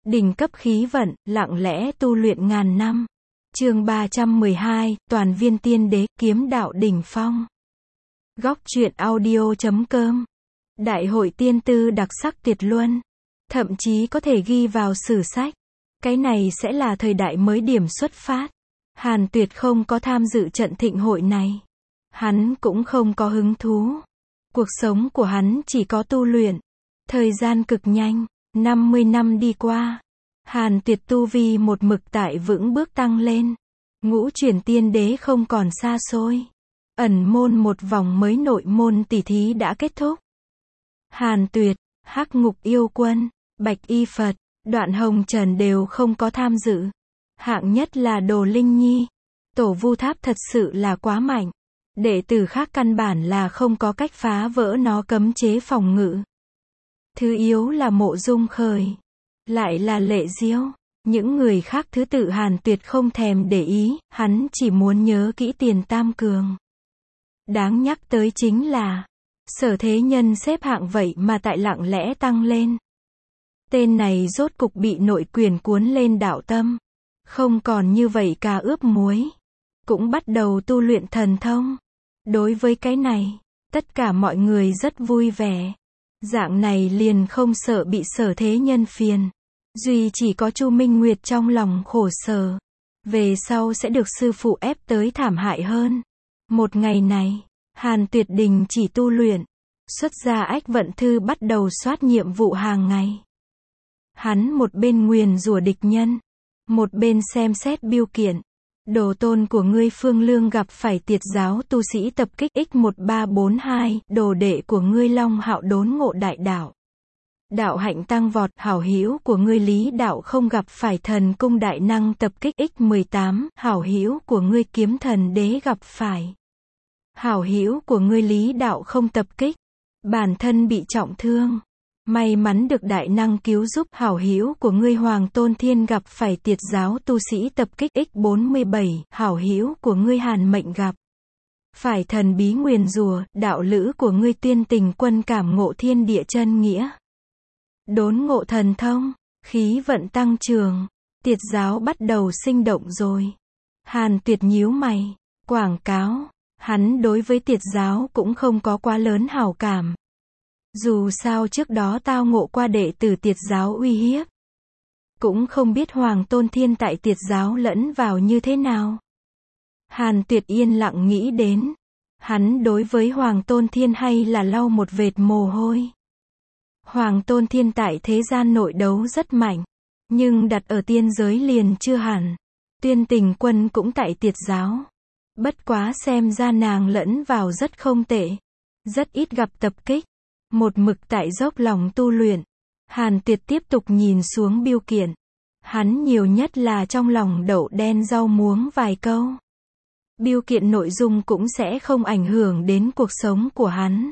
Đỉnh cấp khí vận, lặng lẽ tu luyện ngàn năm. Chương 312, Toàn viên tiên đế, kiếm đạo đỉnh phong. Góc truyện audio.com. Đại hội tiên tư đặc sắc tuyệt luân. Thậm chí có thể ghi vào sử sách. Cái này sẽ là thời đại mới điểm xuất phát. Hàn Tuyệt không có tham dự trận thịnh hội này. Hắn cũng không có hứng thú. Cuộc sống của hắn chỉ có tu luyện. Thời gian cực nhanh, 50 năm đi qua. Hàn Tuyệt tu vi một mực tại vững bước tăng lên. Ngũ chuyển tiên đế không còn xa xôi. Ẩn môn một vòng mới nội môn tỷ thí đã kết thúc. Hàn Tuyệt, Hắc Ngục Yêu Quân, Bạch Y Phật, Đoạn Hồng Trần đều không có tham dự. Hạng nhất là Đồ Linh Nhi. Tổ Vu Tháp thật sự là quá mạnh. Đệ tử khác căn bản là không có cách phá vỡ nó cấm chế phòng ngự. Thứ yếu là Mộ Dung Khởi. Lại là Lệ Diêu. Những người khác thứ tự Hàn Tuyệt không thèm để ý, hắn chỉ muốn nhớ kỹ Tiền Tam Cường. Đáng nhắc tới chính là, Sở Thế Nhân xếp hạng vậy mà tại lặng lẽ tăng lên. Tên này rốt cục bị nội quyền cuốn lên đạo tâm. Không còn như vậy cà ướp muối. Cũng bắt đầu tu luyện thần thông. Đối với cái này, tất cả mọi người rất vui vẻ. Dạng này liền không sợ bị Sở Thế Nhân phiền. Duy chỉ có Chu Minh Nguyệt trong lòng khổ sở. Về sau sẽ được sư phụ ép tới thảm hại hơn. Một ngày này, Hàn Tuyệt đình chỉ tu luyện. Xuất ra Ách Vận Thư bắt đầu soát nhiệm vụ hàng ngày. Hắn một bên nguyền rủa địch nhân. Một bên xem xét biêu kiện. Đồ tôn của ngươi Phương Lương gặp phải Tiệt giáo tu sĩ tập kích X1342, đồ đệ của ngươi Long Hạo đốn ngộ đại đạo. Đạo hạnh tăng vọt, hảo hữu của ngươi Lý Đạo không gặp phải thần cung đại năng tập kích X18, hảo hữu của ngươi Kiếm Thần Đế gặp phải. Hảo hữu của ngươi Lý Đạo không tập kích, bản thân bị trọng thương. May mắn được đại năng cứu giúp, hảo hữu của ngươi Hoàng Tôn Thiên gặp phải Tiệt giáo tu sĩ tập kích X47, hảo hữu của ngươi Hàn Mệnh gặp phải thần bí nguyền rủa, đạo lữ của ngươi Tuyên Tình Quân cảm ngộ thiên địa chân nghĩa. Đốn ngộ thần thông, khí vận tăng trưởng, Tiệt giáo bắt đầu sinh động rồi. Hàn Tuyệt nhíu mày, quảng cáo, hắn đối với Tiệt giáo cũng không có quá lớn hảo cảm. Dù sao trước đó tao ngộ qua đệ tử Tiệt giáo uy hiếp. Cũng không biết Hoàng Tôn Thiên tại Tiệt giáo lẫn vào như thế nào. Hàn Tuyệt yên lặng nghĩ đến. Hắn đối với Hoàng Tôn Thiên hay là lau một vệt mồ hôi. Hoàng Tôn Thiên tại thế gian nội đấu rất mạnh. Nhưng đặt ở tiên giới liền chưa hẳn. Tuyên Tình Quân cũng tại Tiệt giáo. Bất quá xem ra nàng lẫn vào rất không tệ. Rất ít gặp tập kích. Một mực tại dốc lòng tu luyện. Hàn Tuyệt tiếp tục nhìn xuống biêu kiện. Hắn nhiều nhất là trong lòng đậu đen rau muống vài câu. Biêu kiện nội dung cũng sẽ không ảnh hưởng đến cuộc sống của hắn.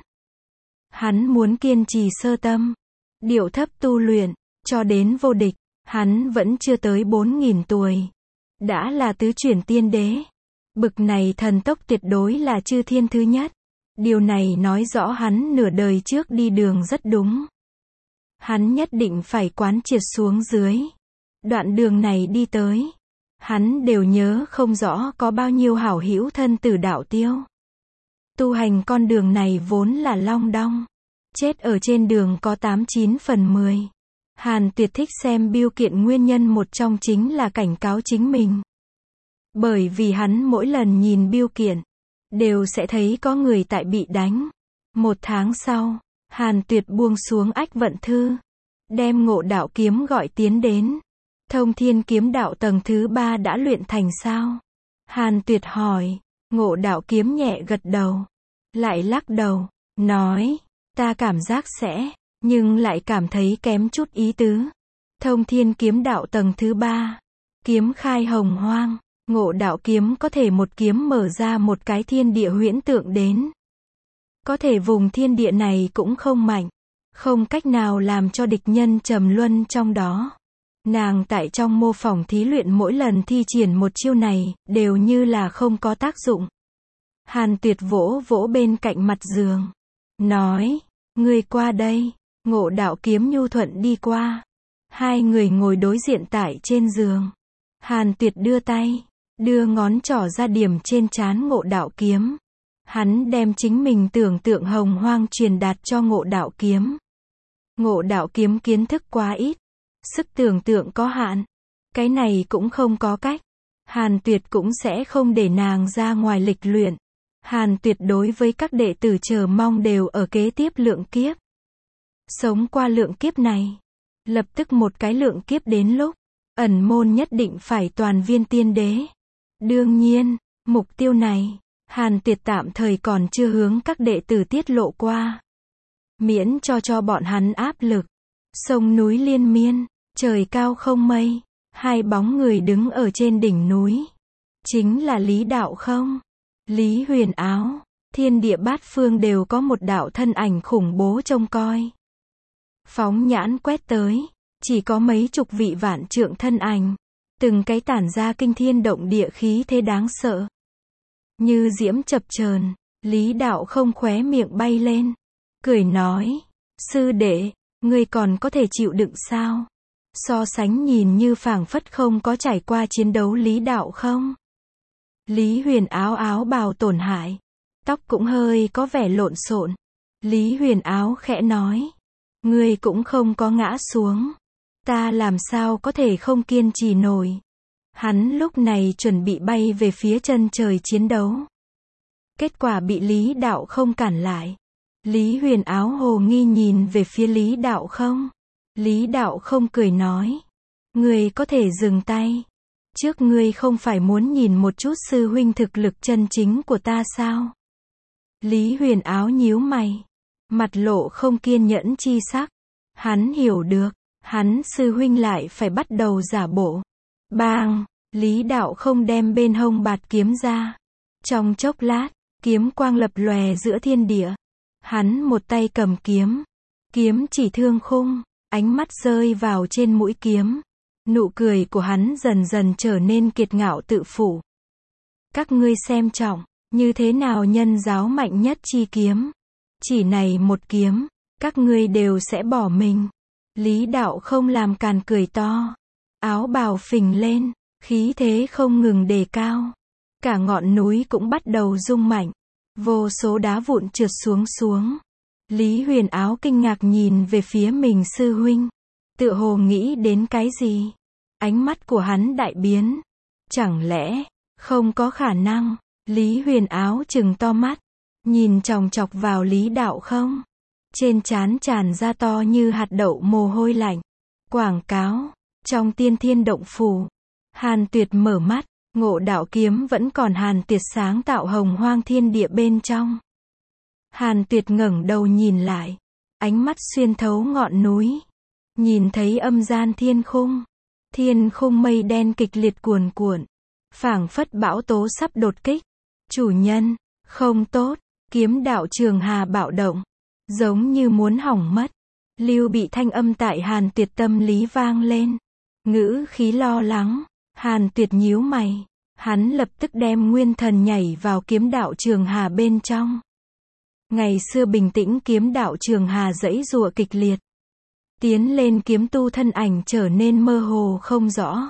Hắn muốn kiên trì sơ tâm. Điệu thấp tu luyện. Cho đến vô địch. Hắn vẫn chưa tới 4.000 tuổi. Đã là tứ chuyển tiên đế. Bực này thần tốc tuyệt đối là chư thiên thứ nhất. Điều này nói rõ hắn nửa đời trước đi đường rất đúng. Hắn nhất định phải quán triệt xuống dưới. Đoạn đường này đi tới. Hắn đều nhớ không rõ có bao nhiêu hảo hữu thân tử đạo tiêu. Tu hành con đường này vốn là long đong. Chết ở trên đường có 89 phần 10. Hàn Tuyệt thích xem biêu kiện nguyên nhân một trong chính là cảnh cáo chính mình. Bởi vì hắn mỗi lần nhìn biêu kiện, đều sẽ thấy có người tại bị đánh. Một tháng sau, Hàn Tuyệt buông xuống Ách Vận Thư. Đem Ngộ Đạo Kiếm gọi tiến đến. Thông Thiên Kiếm Đạo tầng thứ 3 đã luyện thành sao? Hàn Tuyệt hỏi. Ngộ Đạo Kiếm nhẹ gật đầu. Lại lắc đầu. Nói. Ta cảm giác sẽ. Nhưng lại cảm thấy kém chút ý tứ. Thông Thiên Kiếm Đạo tầng thứ 3. Kiếm khai hồng hoang. Ngộ Đạo Kiếm có thể một kiếm mở ra một cái thiên địa huyễn tượng đến. Có thể vùng thiên địa này cũng không mạnh. Không cách nào làm cho địch nhân trầm luân trong đó. Nàng tại trong mô phỏng thí luyện mỗi lần thi triển một chiêu này, đều như là không có tác dụng. Hàn Tuyệt vỗ vỗ bên cạnh mặt giường. Nói, ngươi qua đây. Ngộ Đạo Kiếm nhu thuận đi qua. Hai người ngồi đối diện tại trên giường. Hàn Tuyệt đưa tay, đưa ngón trỏ ra điểm trên trán Ngộ Đạo Kiếm. Hắn đem chính mình tưởng tượng hồng hoang truyền đạt cho Ngộ Đạo Kiếm. Ngộ Đạo Kiếm kiến thức quá ít, sức tưởng tượng có hạn. Cái này cũng không có cách. Hàn Tuyệt cũng sẽ không để nàng ra ngoài lịch luyện. Hàn Tuyệt đối với các đệ tử chờ mong đều ở kế tiếp lượng kiếp. Sống qua lượng kiếp này. Lập tức một cái lượng kiếp đến lúc, ẩn môn nhất định phải toàn viên tiên đế. Đương nhiên, mục tiêu này, Hàn Tuyệt tạm thời còn chưa hướng các đệ tử tiết lộ qua. Miễn cho bọn hắn áp lực. Sông núi liên miên, trời cao không mây, hai bóng người đứng ở trên đỉnh núi. Chính là Lý Đạo Không, Lý Huyền Áo, thiên địa bát phương đều có một đạo thân ảnh khủng bố trông coi. Phóng nhãn quét tới, chỉ có mấy chục vị vạn trượng thân ảnh, từng cái tản ra kinh thiên động địa khí thế đáng sợ. Như diễm chập chờn, Lý Đạo Không khóe miệng bay lên, cười nói, sư đệ, ngươi còn có thể chịu đựng sao? So sánh nhìn như phảng phất không có trải qua chiến đấu Lý Đạo Không. Lý Huyền Áo áo bào tổn hại, tóc cũng hơi có vẻ lộn xộn. Lý Huyền Áo khẽ nói, ngươi cũng không có ngã xuống, ta làm sao có thể không kiên trì nổi. Hắn lúc này chuẩn bị bay về phía chân trời chiến đấu. Kết quả bị Lý Đạo Không cản lại. Lý Huyền Áo hồ nghi nhìn về phía Lý Đạo Không. Lý Đạo Không cười nói, ngươi có thể dừng tay. Trước ngươi không phải muốn nhìn một chút sư huynh thực lực chân chính của ta sao? Lý Huyền Áo nhíu mày, mặt lộ không kiên nhẫn chi sắc. Hắn hiểu được, hắn sư huynh lại phải bắt đầu giả bộ. Bang, Lý Đạo Không đem bên hông bạt kiếm ra. Trong chốc lát, kiếm quang lập lòe giữa thiên địa. Hắn một tay cầm kiếm, kiếm chỉ thương khung, ánh mắt rơi vào trên mũi kiếm. Nụ cười của hắn dần dần trở nên kiệt ngạo tự phụ. Các ngươi xem trọng, như thế nào nhân giáo mạnh nhất chi kiếm. Chỉ này một kiếm, các ngươi đều sẽ bỏ mình. Lý Đạo Không làm càn cười to. Áo bào phình lên, khí thế không ngừng đề cao. Cả ngọn núi cũng bắt đầu rung mạnh. Vô số đá vụn trượt xuống. Lý Huyền Áo kinh ngạc nhìn về phía mình sư huynh. Tựa hồ nghĩ đến cái gì? Ánh mắt của hắn đại biến. Chẳng lẽ, không có khả năng. Lý Huyền Áo trừng to mắt, nhìn chòng chọc vào Lý Đạo Không. Trên trán tràn ra to như hạt đậu mồ hôi lạnh. Quảng cáo, trong Tiên Thiên Động Phủ. Hàn Tuyệt mở mắt, Ngộ Đạo Kiếm vẫn còn Hàn Tuyệt sáng tạo hồng hoang thiên địa bên trong. Hàn Tuyệt ngẩng đầu nhìn lại, ánh mắt xuyên thấu ngọn núi, nhìn thấy âm gian thiên khung mây đen kịch liệt cuồn cuộn, phảng phất bão tố sắp đột kích. Chủ nhân, không tốt, kiếm đạo Trường Hà bạo động, giống như muốn hỏng mất. Lưu Bị thanh âm tại Hàn Tuyệt tâm lý vang lên, ngữ khí lo lắng. Hàn Tuyệt nhíu mày, hắn lập tức đem nguyên thần nhảy vào kiếm đạo Trường Hà bên trong. Ngày xưa bình tĩnh kiếm đạo Trường Hà giãy giụa kịch liệt. Tiến lên kiếm tu thân ảnh trở nên mơ hồ không rõ.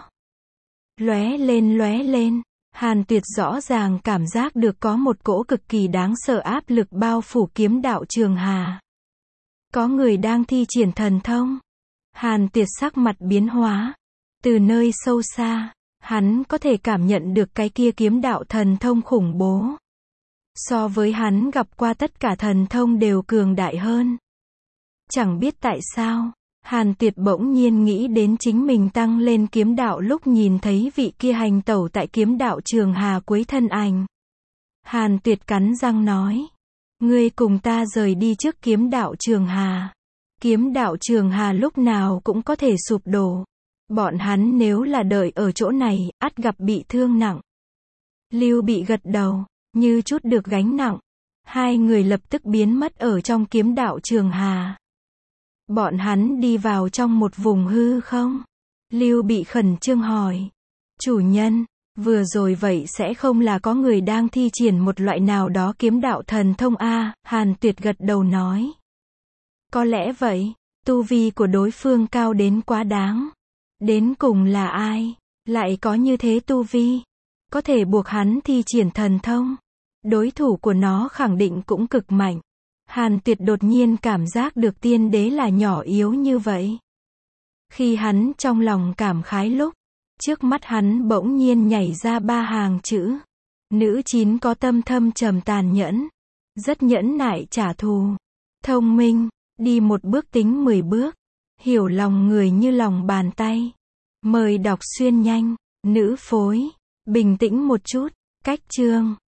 Lóe lên, Hàn Tuyệt rõ ràng cảm giác được có một cỗ cực kỳ đáng sợ áp lực bao phủ kiếm đạo Trường Hà. Có người đang thi triển thần thông. Hàn Tuyệt sắc mặt biến hóa. Từ nơi sâu xa, hắn có thể cảm nhận được cái kia kiếm đạo thần thông khủng bố. So với hắn gặp qua tất cả thần thông đều cường đại hơn. Chẳng biết tại sao, Hàn Tuyệt bỗng nhiên nghĩ đến chính mình tăng lên kiếm đạo lúc nhìn thấy vị kia hành tẩu tại kiếm đạo Trường Hà cuối thân ảnh. Hàn Tuyệt cắn răng nói, ngươi cùng ta rời đi trước kiếm đạo Trường Hà. Kiếm đạo Trường Hà lúc nào cũng có thể sụp đổ. Bọn hắn nếu là đợi ở chỗ này, ắt gặp bị thương nặng. Lưu Bị gật đầu, như chút được gánh nặng. Hai người lập tức biến mất ở trong kiếm đạo Trường Hà. Bọn hắn đi vào trong một vùng hư không. Lưu Bị khẩn trương hỏi, chủ nhân, vừa rồi vậy sẽ không là có người đang thi triển một loại nào đó kiếm đạo thần thông a? Hàn Tuyệt gật đầu nói, có lẽ vậy. Tu vi của đối phương cao đến quá đáng. Đến cùng là ai? Lại có như thế tu vi? Có thể buộc hắn thi triển thần thông. Đối thủ của nó khẳng định cũng cực mạnh. Hàn Tuyệt đột nhiên cảm giác được tiên đế là nhỏ yếu như vậy. Khi hắn trong lòng cảm khái lúc, trước mắt hắn bỗng nhiên nhảy ra 3 hàng chữ. Nữ 9 có tâm thâm trầm tàn nhẫn. Rất nhẫn nại trả thù. Thông minh, đi một bước tính 10 bước. Hiểu lòng người như lòng bàn tay. Mời đọc xuyên nhanh. Nữ phối, bình tĩnh một chút. Cách chương.